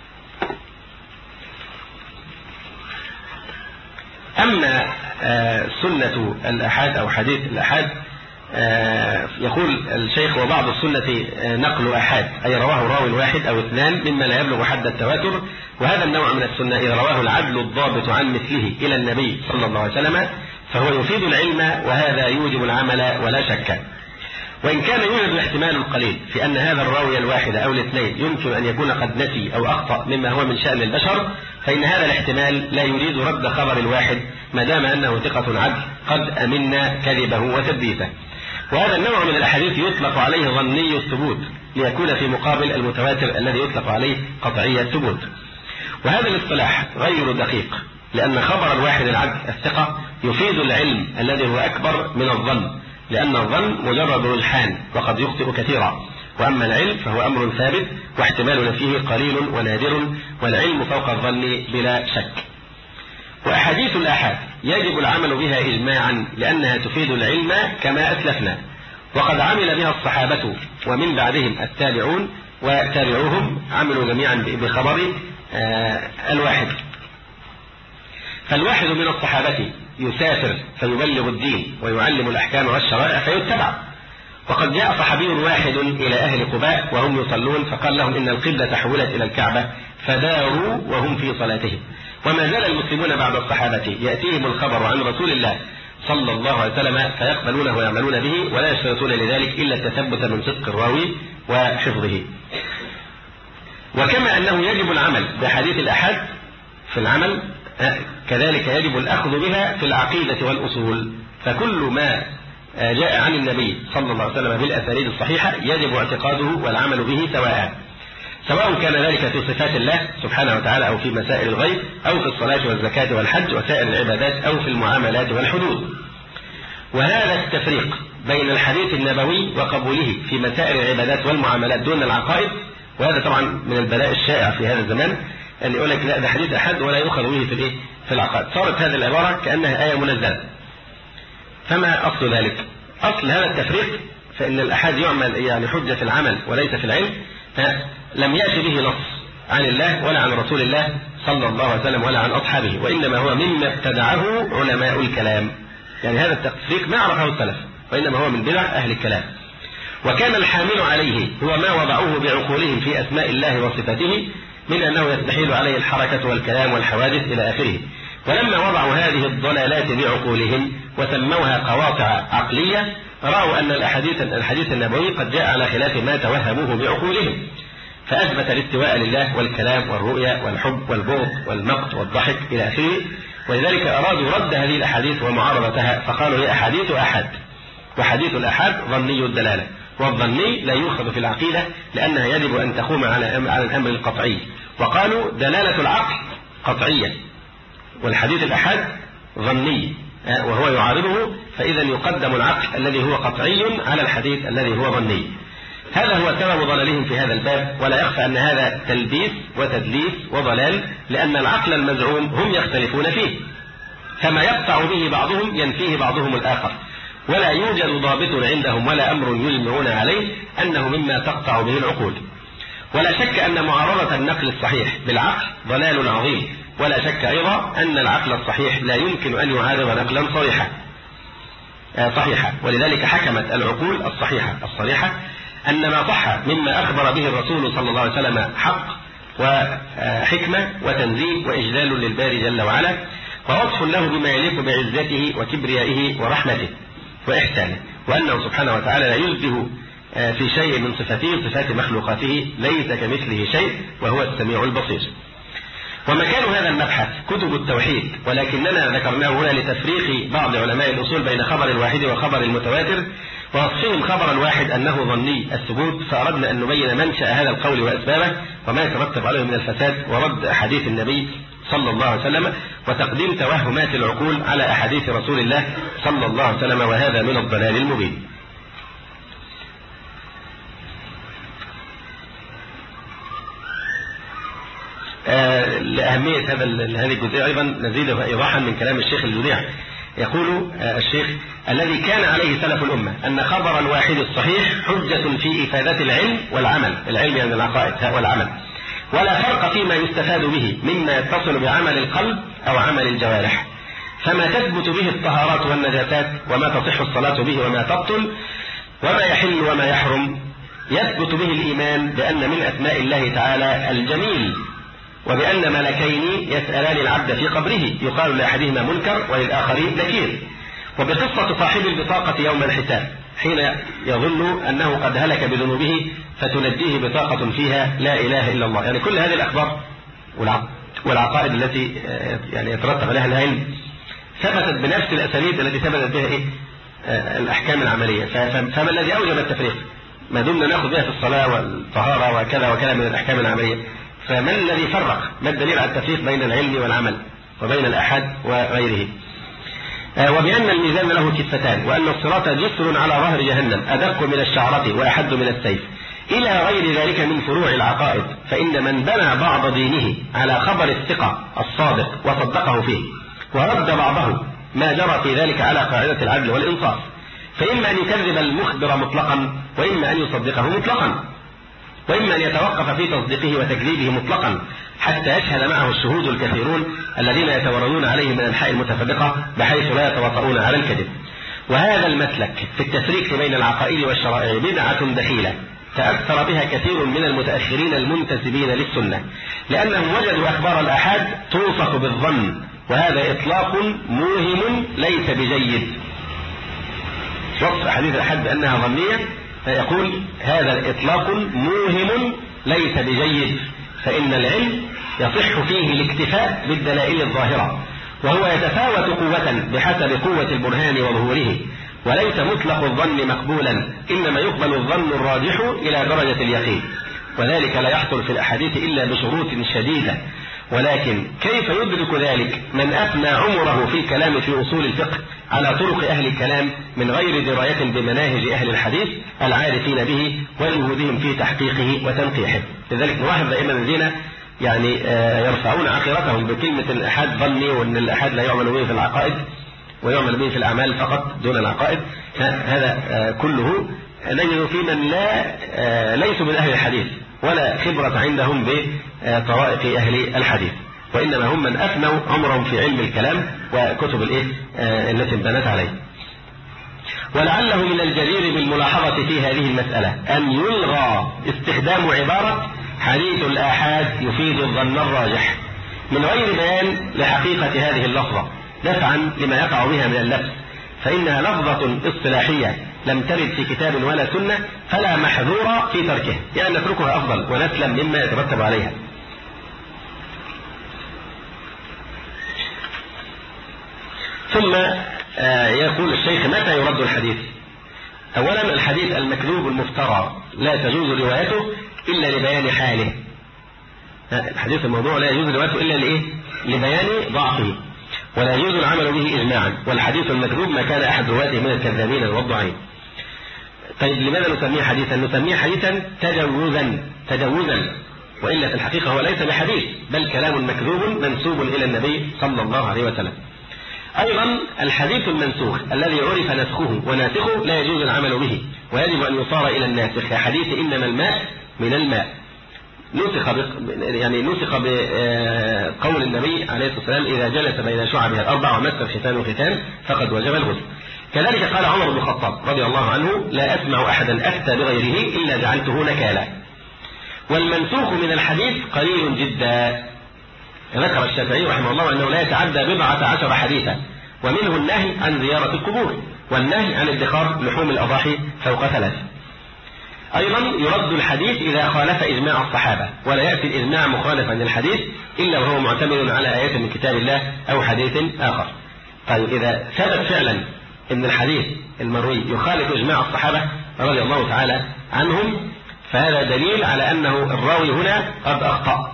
اما سنه الاحاد او حديث الاحاد، يقول الشيخ: وبعض السنة نقل أحاد، أي رواه راو واحد أو اثنان مما لا يبلغ حد التواتر. وهذا النوع من السنة إذا رواه العدل الضابط عن مثله إلى النبي صلى الله عليه وسلم فهو يفيد العلم، وهذا يوجب العمل ولا شك. وإن كان يوجد احتمال قليل في أن هذا الراوي الواحد أو الاثنين يمكن أن يكون قد نسي أو أخطأ مما هو من شأن البشر، فإن هذا الاحتمال لا يريد رد خبر الواحد ما دام أنه ثقة عدل قد أمنا كذبه وتدليسه. وهذا النوع من الأحاديث يطلق عليه ظني الثبوت ليكون في مقابل المتواتر الذي يطلق عليه قطعي الثبوت. وهذا الاصطلاح غير دقيق، لأن خبر الواحد العدل الثقة يفيد العلم الذي هو أكبر من الظن، لأن الظن مجرد رجحان وقد يخطئ كثيرا، وأما العلم فهو أمر ثابت واحتمال نفيه قليل ونادر، والعلم فوق الظن بلا شك. وأحاديث الآحاد يجب العمل بها إجماعا لأنها تفيد العلم كما أسلفنا، وقد عمل بها الصحابة ومن بعدهم التابعون وتابعوهم عملوا جميعا بخبر الواحد. فالواحد من الصحابة يسافر فيبلغ الدين ويعلم الأحكام والشرائع فيتبع. وقد جاء صحابي واحد إلى أهل قباء وهم يصلون فقال لهم إن القبلة تحولت إلى الكعبة فداروا وهم في صلاتهم. وما زال المسلمون بعد الصحابة يأتيهم الخبر عن رسول الله صلى الله عليه وسلم فيقبلونه ويعملون به، ولا يشترطون لذلك إلا التثبت من صدق الراوي وحفظه. وكما أنه يجب العمل بحديث الأحاد في العمل، كذلك يجب الأخذ بها في العقيدة والأصول. فكل ما جاء عن النبي صلى الله عليه وسلم بالأسانيد الصحيحة يجب اعتقاده والعمل به سواء سواء كان ذلك في صفات الله سبحانه وتعالى أو في مسائل الغيب أو في الصلاة والزكاة والحج وسائر العبادات أو في المعاملات والحدود. وهذا التفريق بين الحديث النبوي وقبوله في مسائل العبادات والمعاملات دون العقائد، وهذا طبعا من البلاء الشائع في هذا الزمان، أن يقول لك لا ده حديث أحد ولا يؤخذ به في الإيه؟ في العقائد. صارت هذه العبارة كأنها آية منزلة. فما أصل ذلك؟ أصل هذا التفريق فإن الأحد يعمل يعني حجة في العمل وليس في العلم، لم يأتي به نص عن الله ولا عن رسول الله صلى الله عليه وسلم ولا عن أصحابه، وإنما هو مما ابتدعه علماء الكلام. يعني هذا التفريق ما عرفه السلف، وإنما هو من بدع أهل الكلام. وكان الحامل عليه هو ما وضعوه بعقولهم في أسماء الله وصفاته من أنه يستحيل عليه الحركة والكلام والحوادث إلى آخره. ولما وضعوا هذه الضلالات بعقولهم وسموها قواطع عقلية، رأوا أن الأحاديث الحديث النبوي قد جاء على خلاف ما توهموه بعقولهم، فأثبت الاستواء لله والكلام والرؤيا والحب والبغض والمقت والضحك إلى آخره. ولذلك أرادوا رد هذه الأحاديث ومعارضتها، فقالوا هي أحاديث أحد، وحديث الأحد ظني الدلالة، والظني لا يؤخذ في العقيدة لأنها يجب أن تقوم على على الأمر القطعي. وقالوا دلالة العقل قطعية والحديث الأحد ظني وهو يعارضه، فإذا يقدم العقل الذي هو قطعي على الحديث الذي هو ظني. هذا هو سبب ضلالهم في هذا الباب، ولا يخفى أن هذا تلبيس وتدليس وضلال، لأن العقل المزعوم هم يختلفون فيه، فما يقطع به بعضهم ينفيه بعضهم الآخر، ولا يوجد ضابط عندهم ولا أمر يجمعون عليه أنه مما تقطع به العقول. ولا شك أن معارضة النقل الصحيح بالعقل ضلال عظيم، ولا شك أيضا أن العقل الصحيح لا يمكن أن يعارض نقلا صريحا صحيحا. ولذلك حكمت العقول الصحيحة الصريحة أن ما صح مما أخبر به الرسول صلى الله عليه وسلم حق وحكمة وتنزيه وإجلال للباري جل وعلا، ووصف له بما يليق بعزته وكبريائه ورحمته وإحسانه، وأنه سبحانه وتعالى لا يشبه في شيء من صفاته صفات مخلوقاته، ليس كمثله شيء وهو السميع البصير. ومكان هذا المبحث كتب التوحيد، ولكننا ذكرناه هنا لتفريق بعض علماء الأصول بين خبر الواحد وخبر المتواتر، ووصفهم خبر الواحد أنه ظني الثبوت، فأردنا أن نبين منشأ هذا القول وأسبابه وما يترتب عليه من الفساد، ورد أحاديث النبي صلى الله عليه وسلم، وتقديم توهمات العقول على أحاديث رسول الله صلى الله عليه وسلم، وهذا من الضلال المبين. آه لأهمية هذا هذه الجزئية أيضا نزيد إيضاحا من كلام الشيخ الجديع. يقول آه الشيخ: الذي كان عليه سلف الأمة أن خبر الواحد الصحيح حجة في إفادة العلم والعمل، العلم يعني العقائد والعمل، ولا فرق فيما يستفاد به مما يتصل بعمل القلب أو عمل الجوارح، فما تثبت به الطهارات والنجاسات، وما تصح الصلاة به وما تبطل، وما يحل وما يحرم، يثبت به الإيمان بأن من أسماء الله تعالى الجميل، وبأن ملكين يسألان العبد في قبره، يقال لأحدهما منكر وللآخر نكير، وبقصة صاحب البطاقة يوم الحساب حين يظن أنه قد هلك بذنوبه فتنجيه بطاقة فيها لا إله إلا الله. يعني كل هذه الأخبار والعقائد التي يعني يترتب عليها العلم ثبتت بنفس الأساليب التي ثبتت بها إيه؟ الأحكام العملية. فما الذي أوجب التفريق؟ ما دمنا نأخذ بها في الصلاة والطهارة وكذا وكذا من الأحكام العملية، فما الذي فرق؟ ما الدليل على التفريق بين العلم والعمل وبين الأحد وغيره؟ وبأن الميزان له كفتان، وأن الصراط جسر على ظهر جهنم أدق من الشعرة وأحد من السيف، إلى غير ذلك من فروع العقائد. فإن من بنى بعض دينه على خبر الثقة الصادق وصدقه فيه، ورد بعضه ما جرى في ذلك على قاعدة العدل والإنصاف، فإما أن يكذب المخبر مطلقا، وإما أن يصدقه مطلقا، وإما أن يتوقف في تصديقه وتكذيبه مطلقا حتى يشهد معه الشهود الكثيرون الذين يتوردون عليه من أنحاء المتفرقة بحيث لا يتواطؤون على الكذب. وهذا المسلك في التفريق بين العقائد والشرائع بدعة دخيلة تأثر بها كثير من المتأخرين المنتسبين للسنة، لأنهم وجدوا أخبار الآحاد توصف بالظن، وهذا إطلاق موهم ليس بجيد. وصف أحاديث الآحاد بأنها ظنية، فيقول هذا إطلاق موهم ليس بجيد، فإن العلم يصح فيه الاكتفاء بالدلائل الظاهرة، وهو يتفاوت قوة بحسب قوة البرهان وظهوره، وليس مطلق الظن مقبولا، إنما يقبل الظن الراجح إلى درجة اليقين، وذلك لا يحصل في الأحاديث إلا بشروط شديدة. ولكن كيف يدرك ذلك من أفنى عمره في الكلام في أصول الفقه على طرق أهل الكلام من غير دراية بمناهج أهل الحديث العارفين به وجهودهم في تحقيقه وتنقيحه؟ لذلك نلاحظ دائما الذين يعني يرفعون عقيرتهم بكلمة الأحاد ظني، وأن الأحاد لا يعمل به في العقائد ويعمل به في الأعمال فقط دون العقائد. هذا كله نجد في من لا ليسوا من أهل الحديث ولا خبرة عندهم بطرائق أهل الحديث، وإنما هم من أفنوا عمرهم في علم الكلام وكتب الإيه التي انبنت عليه. ولعله من الجدير بالملاحظة في هذه المسألة أن يلغى استخدام عبارة حديث الآحاد يفيد الظن الراجح من غير بيان لحقيقة هذه اللفظة، دفعا لما يقع بها من اللبس، فإنها لفظة اصطلاحية لم ترد في كتاب ولا سنة، فلا محذور في تركه، يعني نتركها أفضل ونسلم مما يترتب عليها. ثم يقول الشيخ: متى يرد الحديث؟ أولا الحديث المكذوب المفترى لا تجوز روايته إلا لبيان حاله. الحديث الموضوع لا يجوز روايته إلا لإيه؟ لبيان ضعفه، ولا يجوز العمل به إجماعا، والحديث المكذوب ما كان أحد رواته من الكذابين والضعين. طيب لماذا نسميه حديثا؟ نسميه حديثا تجوزا تجوزا وإلا في الحقيقة هو ليس بحديث بل كلام مكذوب منسوب إلى النبي صلى الله عليه وسلم. أيضا الحديث المنسوخ الذي عرف نسخه وناسخه لا يجوز العمل به ويجب أن يصار إلى الناسخ كحديث إنما الماء من الماء، نسخ يعني نسخ بقول النبي عليه الصلاة والسلام إذا جلس بين شعبها الأربع ومس الختان ختان فقد وجب الغسل. كذلك قال عمر بن الخطاب رضي الله عنه لا أسمع أحدا أفتى بغيره إلا جعلته نكالا. والمنسوخ من الحديث قليل جدا. ذكر الشافعي رحمه الله أنه لا يتعدى بضعة عشر حديثا، ومنه النهي عن زيارة القبور والنهي عن ادخار لحوم الأضاحي فوق ثلاث. أيضا يرد الحديث إذا خالف إجماع الصحابة، ولا يأتي الإجماع مخالفا للحديث إلا وهو معتمد على آيات من كتاب الله أو حديث آخر. طيب إذا ثبت فعلا أن الحديث المروي يخالف إجماع الصحابة رضي الله تعالى عنهم فهذا دليل على أنه الراوي هنا قد أخطأ،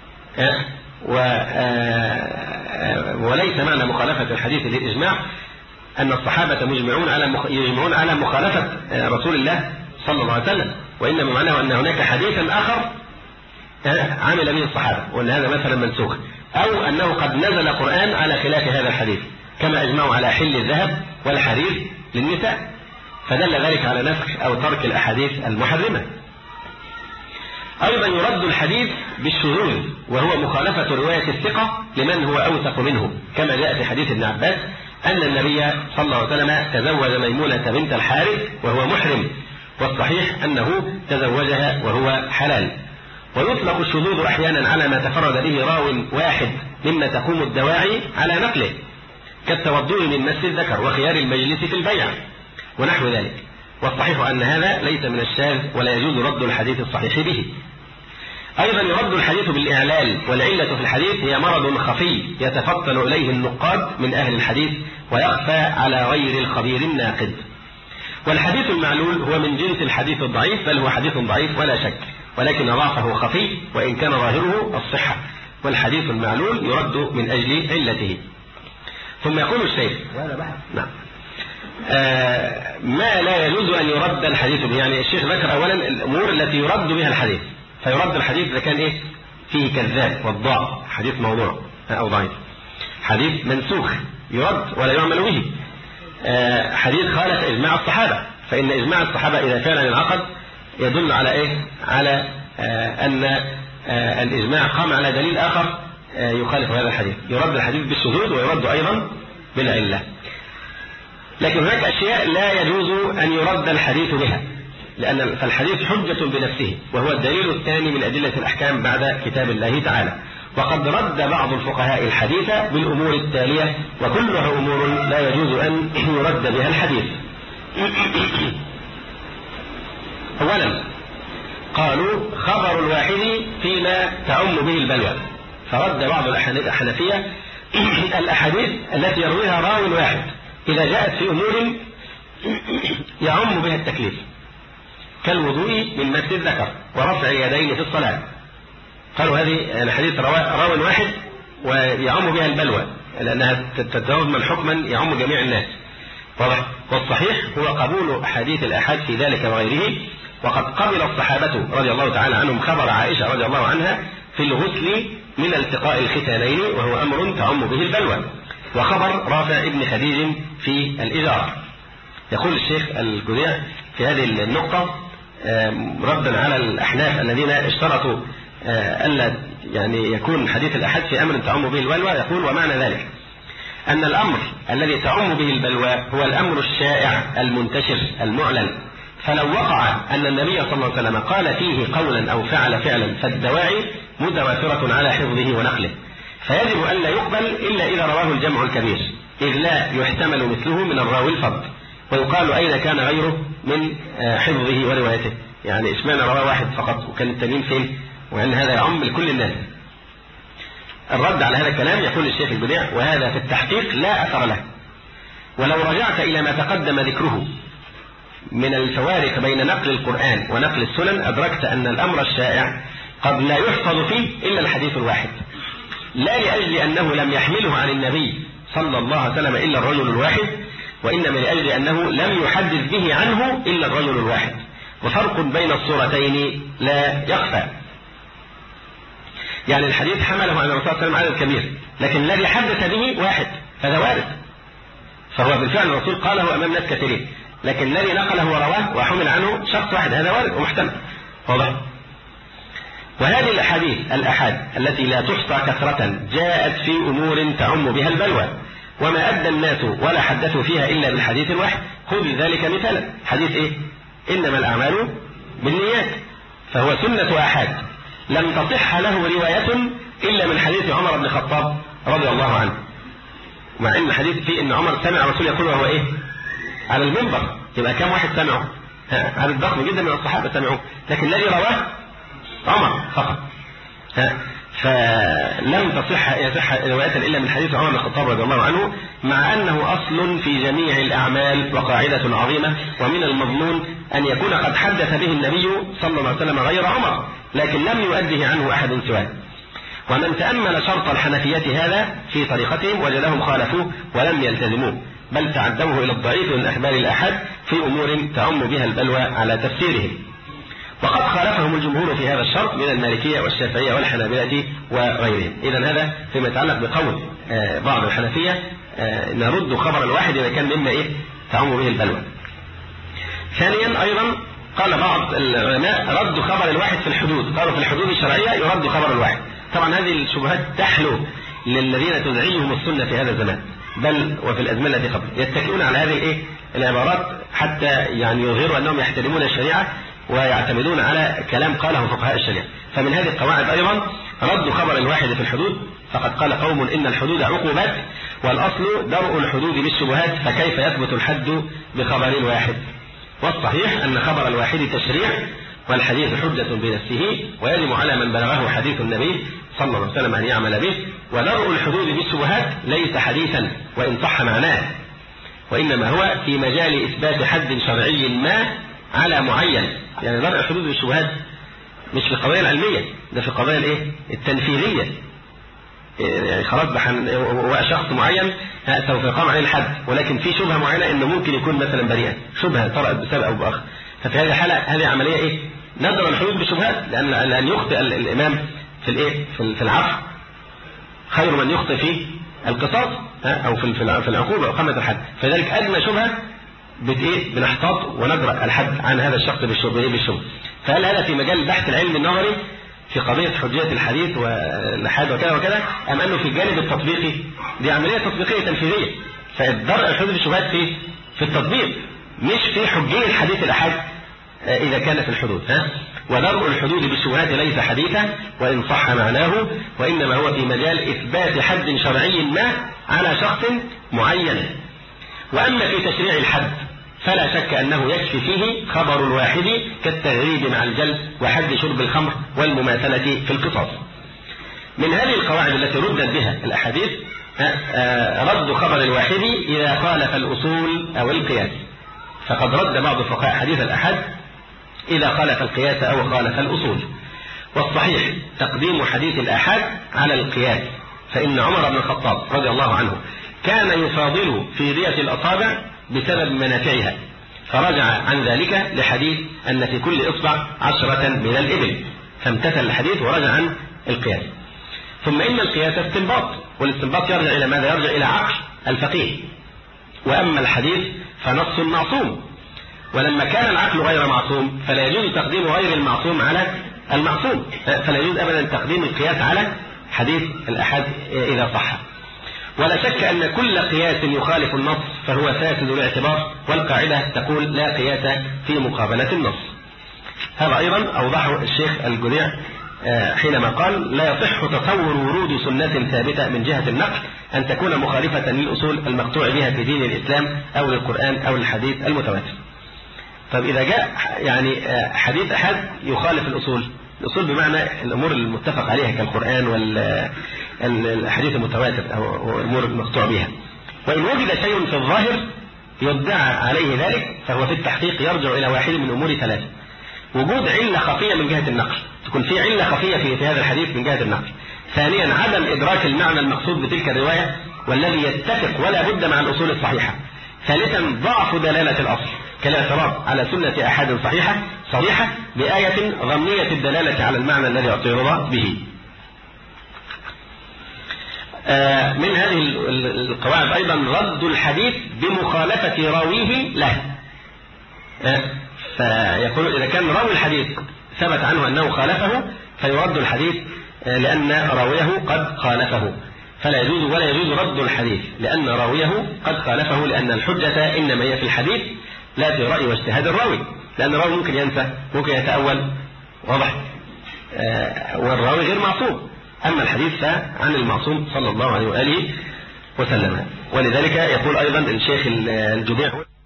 وليس معنى مخالفة الحديث للإجماع أن الصحابة مجمعون على يجمعون على مخالفة رسول الله صلى الله عليه وسلم، وإنما معناه أن هناك حديثا آخر عمل به الصحابة وأن هذا مثلا منسوخ، أو أنه قد نزل قرآن على خلاف هذا الحديث كما أجمعوا على حل الذهب والحرير للنساء، فدل ذلك على نسخ أو ترك الأحاديث المحرمة. أيضا يرد الحديث بالشذوذ وهو مخالفة رواية الثقة لمن هو أوثق منه، كما جاء في حديث ابن عباس أن النبي صلى الله عليه وسلم تزوج ميمونة بنت الحارث وهو محرم، والصحيح أنه تزوجها وهو حلال. ويطلق الشذوذ أحيانا على ما تفرد به راو واحد مما تقوم الدواعي على نقله كالتوضؤ من مس الذكر وخيار المجلس في البيع ونحو ذلك، والصحيح أن هذا ليس من الشاذ ولا يجوز رد الحديث الصحيح به. أيضا يرد الحديث بالإعلال، والعلة في الحديث هي مرض خفي يتفطن إليه النقاد من أهل الحديث ويخفى على غير الخبير الناقد. والحديث المعلول هو من جنس الحديث الضعيف، بل هو حديث ضعيف ولا شك، ولكن ضعفه خفي وإن كان ظاهره الصحة، والحديث المعلول يرد من أجل علته. ثم يقول الشيخ نعم آه ما لا يجوز أن يرد الحديث به، يعني الشيخ ذكر أولا الأمور التي يرد بها الحديث، فيرد الحديث إذا كان إيه فيه كذاب والضاع، حديث موضوع أو ضعيف. حديث منسوخ يرد ولا يعمل به. آه حديث خالف إجماع الصحابة، فإن إجماع الصحابة إذا كان العقد يدل على إيه على آه أن آه الإجماع قام على دليل آخر آه يخالف هذا الحديث. يرد الحديث بالشذوذ ويرد أيضا بالعلة. لكن هناك أشياء لا يجوز أن يرد الحديث بها، لأن فالحديث حجة بنفسه وهو الدليل الثاني من أدلة الأحكام بعد كتاب الله تعالى. وقد رد بعض الفقهاء الحديث بالأمور التالية، وكلها أمور لا يجوز أن يرد بها الحديث. أولا قالوا خبر الواحد فيما تعم به البلوى، فرد بعض الحنفية الأحاديث التي يرويها راو واحد إذا جاءت في أمور يعم بها التكليف كالوضوء من مس الذكر ورفع اليدين في الصلاة، قالوا هذه الحديث راو واحد ويعم بها البلوى لأنها تتضمن حكما يعم جميع الناس. والصحيح هو قبول أحاديث الأحاد في ذلك وغيره، وقد قبل الصحابة رضي الله تعالى عنهم خبر عائشة رضي الله عنها في الغسل من التقاء الختانين وهو أمر تعم به البلوى، وخبر رافع ابن خديج في الإجارة. يقول الشيخ الجذيع في هذه النقطة ردا على الأحناف الذين اشترطوا ألا يعني يكون حديث الأحد في أمر تعم به البلوى، يقول ومعنى ذلك أن الأمر الذي تعم به البلوى هو الأمر الشائع المنتشر المعلن، فلو وقع أن النبي صلى الله عليه وسلم قال فيه قولا أو فعل فعلا فالدواعي متوافرة على حفظه ونقله، فيجب أن لا يقبل إلا إذا رواه الجمع الكبير، إذ لا يحتمل مثله من الراوي الفضل، ويقال أين كان غيره من حفظه وروايته، يعني إشمعنى رواه واحد فقط وكان التانيين فين، وأن هذا يعم لكل الناس. الرد على هذا الكلام يقول الشيخ البديع وهذا في التحقيق لا أثر له، ولو رجعت إلى ما تقدم ذكره من الفوارق بين نقل القرآن ونقل السنن أدركت أن الأمر الشائع قد لا يحفظ فيه إلا الحديث الواحد، لا لأجل أنه لم يحمله عن النبي صلى الله عليه وسلم إلا الرجل الواحد، وإنما لأجل أنه لم يحدث به عنه إلا الرجل الواحد، وفرق بين الصورتين لا يخفى. يعني الحديث حمله عن الرسول صلى الله عليه وسلم عدد كبير، لكن الذي حدث به واحد، فهذا وارد، فهو بالفعل الرسول قاله أمام ناس كثيرين، لكن الذي نقله ورواه وحمل عنه شخص واحد، هذا وارد ومحتمل. واضح؟ وهذه الأحاديث الأحاد التي لا تحصى كثرة جاءت في أمور تعم بها البلوى، وما أدى الناس ولا حدثوا فيها إلا بالحديث الواحد. خذ ذلك مثالا، حديث إيه؟ إنما الأعمال بالنيات، فهو سنة أحاد لم تصح له رواية إلا من حديث عمر بن الخطاب رضي الله عنه، مع إن الحديث فيه إن عمر سمع الرسول يقول وهو إيه؟ على المنبر، يبقى كم واحد سمعه؟ عدد ضخم جدا من الصحابة سمعوه، لكن الذي رواه عمر فقط. فلم تصح يصح رواية إلا من حديث عمر بن الخطاب رضي الله عنه، مع أنه أصل في جميع الأعمال وقاعدة عظيمة، ومن المظنون أن يكون قد حدث به النبي صلى الله عليه وسلم غير عمر، لكن لم يؤده عنه أحد سواه. ومن تأمل شرط الحنفية هذا في طريقتهم وجدهم خالفوه ولم يلتزموه، بل تعدوه إلى الضعيف من أخبار الأحد في أمور تعم بها البلوى على تفسيرهم. وقد خالفهم الجمهور في هذا الشرط من المالكية والشافعية والحنابلة وغيرهم. إذن هذا فيما يتعلق بقول بعض الحنفية نرد خبر الواحد إذا كان مما إيه تعم به البلوى. ثانيا أيضا قال بعض العلماء رد خبر الواحد في الحدود، قالوا في الحدود الشرعية يرد خبر الواحد. طبعا هذه الشبهات تحلو للذين تزعجهم السنة في هذا الزمان، بل وفي الأزمنة التي قبل، يتكئون على هذه الإيه العبارات حتى يعني يظهروا أنهم يحترمون الشريعة ويعتمدون على كلام قاله فقهاء الشريعة. فمن هذه القواعد أيضا رد خبر الواحد في الحدود، فقد قال قوم إن الحدود عقوبات، والأصل درء الحدود بالشبهات، فكيف يثبت الحد بخبر الواحد؟ والصحيح أن خبر الواحد تشريع، والحديث حجة بنفسه، ويجب على من بلغه حديث النبي صلى الله عليه وسلم أن يعمل به. ودرء الحدود بالشبهات ليس حديثا وإن صح معناه، وإنما هو في مجال إثبات حد شرعي ما على معين. يعني درء الحدود بالشبهات مش في القضايا العلمية، ده في القضايا الايه التنفيذية. يعني خلاص هو شخص معين سوف يقام عليه الحد، ولكن في شبهة معينة انه ممكن يكون مثلا بريئا، شبهة طرأت بسبب او باخر، ففي هذه الحالة هذه عملية ايه ندر الحدود بالشبهات، لان لان يخطئ الامام في الايه في العفو خير من يخطئ في القصاص او في في العقوبة او قامة الحد. فذلك ادنى شبهة بإيه بنحتاط ونجرأ الحد عن هذا الشخص بالشبهة. فهل هذا في مجال البحث العلمي النظري في قضية حجية الحديث والأحاد وكذا وكذا، أم أنه في الجانب التطبيقي؟ دي عملية تطبيقية تنفيذية، فالدرء الحدود بالشبهات في في التطبيق، مش في حجية حديث الأحاد إذا كان في الحدود. ها ودرء الحدود بالشبهات ليس حديثا وإن صح معناه، وإنما هو في مجال إثبات حد شرعي ما على شخص معين. وأما في تشريع الحد فلا شك أنه يكفي فيه خبر الواحد كالتغريب مع الجلد وحد شرب الخمر والمماثلة في القصاص. من هذه القواعد التي ردت بها الأحاديث رد خبر الواحد إذا خالف الأصول أو القياس، فقد رد بعض الفقهاء حديث الأحد إذا خالف القياس أو خالف الأصول. والصحيح تقديم حديث الأحد على القياس، فإن عمر بن الخطاب رضي الله عنه كان يفاضل في رية الأصابع بسبب منافعها، فرجع عن ذلك لحديث أن في كل إصبع عشرة من الإبل، فامتثل الحديث ورجع عن القياس. ثم إن القياس استنباط، والاستنباط يرجع إلى ماذا؟ يرجع إلى عقل الفقيه. وأما الحديث فنص معصوم، ولما كان العقل غير معصوم فلا يجوز تقديم غير المعصوم على المعصوم، فلا يجوز أبدا تقديم القياس على حديث الأحد إذا صح. ولا شك أن كل قياس يخالف النص فهو فاسد الاعتبار، والقاعدة تقول لا قياس في مقابلة النص. هذا أيضا أوضحه الشيخ الجذيع حينما قال لا يصح تصور ورود سنة ثابتة من جهة النقل أن تكون مخالفة للأصول المقطوع بها في دين الإسلام أو للقرآن أو للحديث المتواتر. طب إذا جاء يعني حديث أحد يخالف الأصول، الأصول بمعنى الأمور المتفق عليها كالقرآن والحديث المتواتر أو الأمور المقطوع بها، وإن وجد شيء في الظاهر يدعى عليه ذلك فهو في التحقيق يرجع إلى واحد من أمور ثلاثة: وجود علة خفية من جهة النقل، تكون في علة خفية في هذا الحديث من جهة النقل. ثانيا عدم إدراك المعنى المقصود بتلك الرواية والذي يتفق ولا بد مع الأصول الصحيحة، ثالثا ضعف دلالة الأصل كالاعتراض على سنة أحد صحيحة صريحة بآية ضمنية الدلالة على المعنى الذي اعترض به. من هذه القواعد أيضا رد الحديث بمخالفة راويه له. فيقول إذا كان راوي الحديث ثبت عنه أنه خالفه فيرد الحديث لأن راويه قد خالفه، فلا يجوز ولا يجوز رد الحديث لأن راويه قد خالفه، لأن الحجة إنما هي في الحديث لا في رأي واجتهاد الراوي، لأن الراوي ممكن ينسى ممكن يتأول، واضح؟ والراوي غير معصوم، أما الحديث فعن المعصوم صلى الله عليه وآله وسلم. ولذلك يقول أيضا الشيخ الجميع